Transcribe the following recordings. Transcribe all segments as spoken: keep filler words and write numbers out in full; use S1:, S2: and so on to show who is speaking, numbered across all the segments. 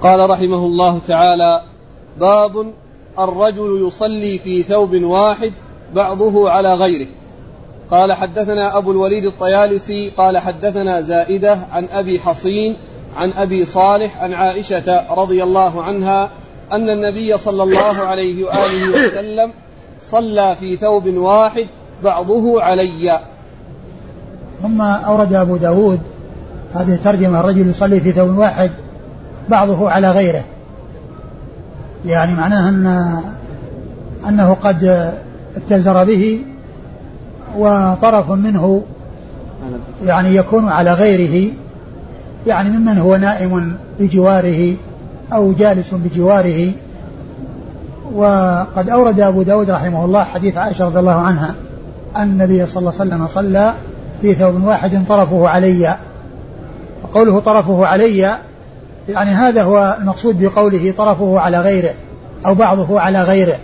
S1: قال رحمه الله تعالى: باب الرجل يصلي في ثوب واحد بعضه على غيره. قال: حدثنا أبو الوليد الطيالسي قال حدثنا زائدة عن أبي حصين عن أبي صالح عن عائشة رضي الله عنها أن النبي صلى الله عليه وآله وسلم صلى في ثوب واحد بعضه علي.
S2: ثم أورد أبو داود هذه ترجمة: الرجل يصلي في ثوب واحد بعضه على غيره، يعني معناه أن أنه قد اتزر به وطرف منه يعني يكون على غيره، يعني ممن هو نائم بجواره أو جالس بجواره. وقد أورد أبو داود رحمه الله حديث عائشة رضي الله عنها أن النبي صلى الله عليه وسلم صلى في ثوب واحد طرفه علي. وقوله طرفه علي يعني هذا هو المقصود بقوله طرفه على غيره أو بعضه على غيره.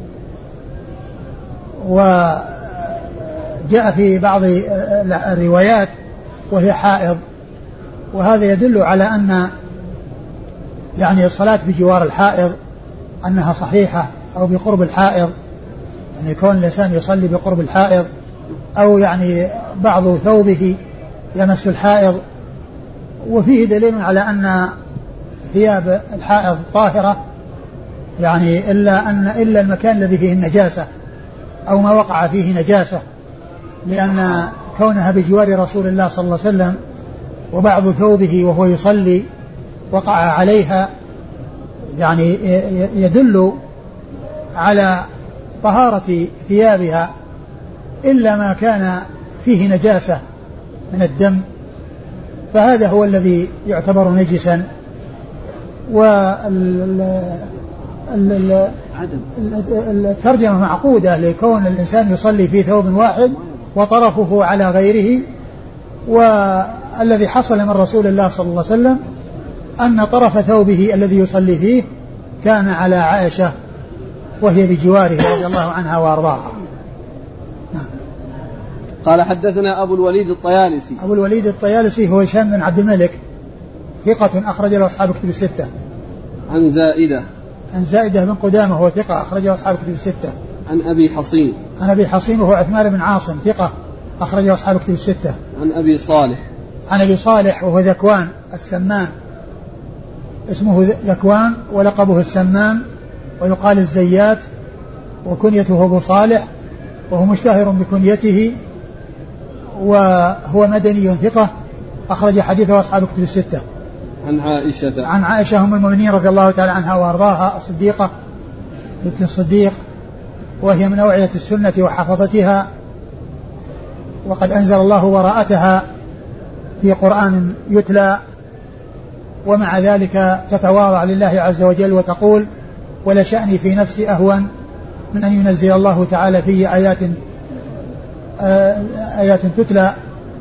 S2: وجاء في بعض الروايات وهي حائض، وهذا يدل على أن يعني الصلاة بجوار الحائض أنها صحيحة أو بقرب الحائض، يعني يكون الإنسان يصلي بقرب الحائض أو يعني بعض ثوبه يمس الحائض. وفيه دليل على أن ثياب الحائض طاهرة، يعني إلا أن إلا المكان الذي فيه النجاسة أو ما وقع فيه نجاسة، لأن كونها بجوار رسول الله صلى الله عليه وسلم وبعض ثوبه وهو يصلي وقع عليها يعني يدل على طهارة ثيابها، إلا ما كان فيه نجاسة من الدم فهذا هو الذي يعتبر نجسا. والترجمة معقودة لكون الإنسان يصلي في ثوب واحد وطرفه على غيره. والذي حصل من رسول الله صلى الله عليه وسلم أن طرف ثوبه الذي يصلي فيه كان على عائشة وهي بجواره رضي الله عنها وأرضاها.
S1: قال: حدثنا أبو الوليد الطيالسي.
S2: أبو الوليد الطيالسي هو هشام بن عبد الملك ثقة أخرج له أصحاب كتب الستة.
S1: عن زائدة.
S2: عن زائدة بن قدامة هو ثقة أخرج له أصحاب كتب الستة.
S1: عن أبي حصين.
S2: عن أبي حصين وهو عثمان بن عاصم ثقة أخرج له أصحاب كتب الستة.
S1: عن أبي صالح.
S2: عن أبي صالح وهو ذكوان السمان، اسمه ذكوان ولقبه السمان، ويقال الزيات، وكنيته أبو صالح، وهو مشتهر بكنيته، وهو مدني ثقة أخرج حديثه أصحاب كتب الستة.
S1: عن عائشة.
S2: عن عائشة أم المؤمنين رضي الله تعالى عنها وأرضاها الصديقة بنت الصديق، وهي من أوعية السنة وحفظتها، وقد أنزل الله براءتها في قرآن يتلى، ومع ذلك تتواضع لله عز وجل وتقول: ولشأني في نفسي أهون من أن ينزل الله تعالى في آيات آيات تتلى.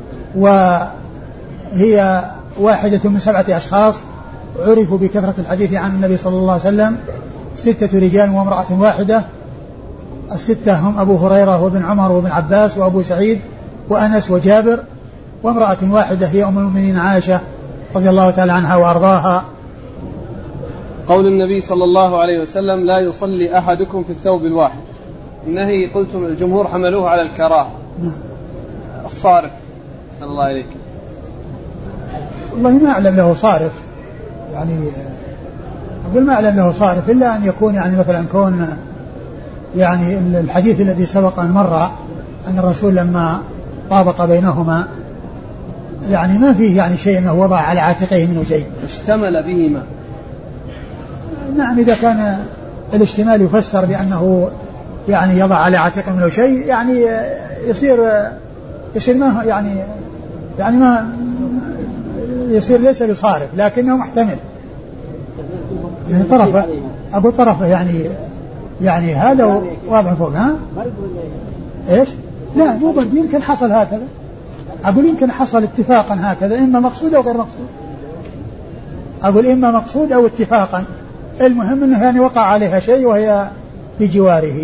S2: وهي واحدة من سبعة أشخاص عرفوا بكثرة الحديث عن النبي صلى الله عليه وسلم، ستة رجال وامرأة واحدة. الستة هم أبو هريرة وابن عمر وابن عباس وأبو سعيد وأنس وجابر، وامرأة واحدة هي أم المؤمنين عائشة رضي الله تعالى عنها وأرضاها.
S1: قول النبي صلى الله عليه وسلم: لا يصلي أحدكم في الثوب الواحد. النهي قلتم الجمهور حملوه على الكراهة. الصارف صلى الله عليك.
S2: والله ما أعلم له صارف، يعني أقول ما أعلم له صارف، إلا أن يكون يعني مثلا كون يعني الحديث الذي سبق أن مر أن الرسول لما طابق بينهما يعني ما فيه يعني شيء أنه وضع على عاتقه منه شيء،
S1: اشتمل بهما.
S2: نعم، إذا كان الاشتمال يفسر بأنه يعني يضع على عاتقه منه شيء يعني يصير يصير ما يعني يعني ما يصير ليس بصارف، لكنه محتمل، يعني طرفه أقول طرفه يعني يعني هذا واضح فوق. ها إيش؟ لا مو بد، يمكن حصل هكذا، أقول يمكن حصل اتفاقا هكذا، إما مقصود أو غير مقصود، أقول إما مقصود أو اتفاقا، المهم أنه يعني وقع عليها شيء وهي بجواره.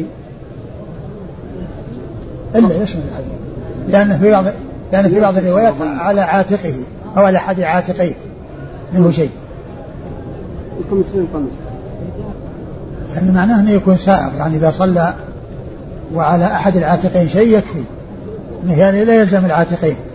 S2: إلا يشمل الحديث، لأن في بعض لأن في بعض الروايات على عاتقه أو على أحد عاتقيه منه شيء.
S1: الخمسين خمس
S2: يعني معناه أنه يكون سائغ، يعني إذا صلى وعلى أحد العاتقين شيء يكفي، يعني لا يلزم العاتقين.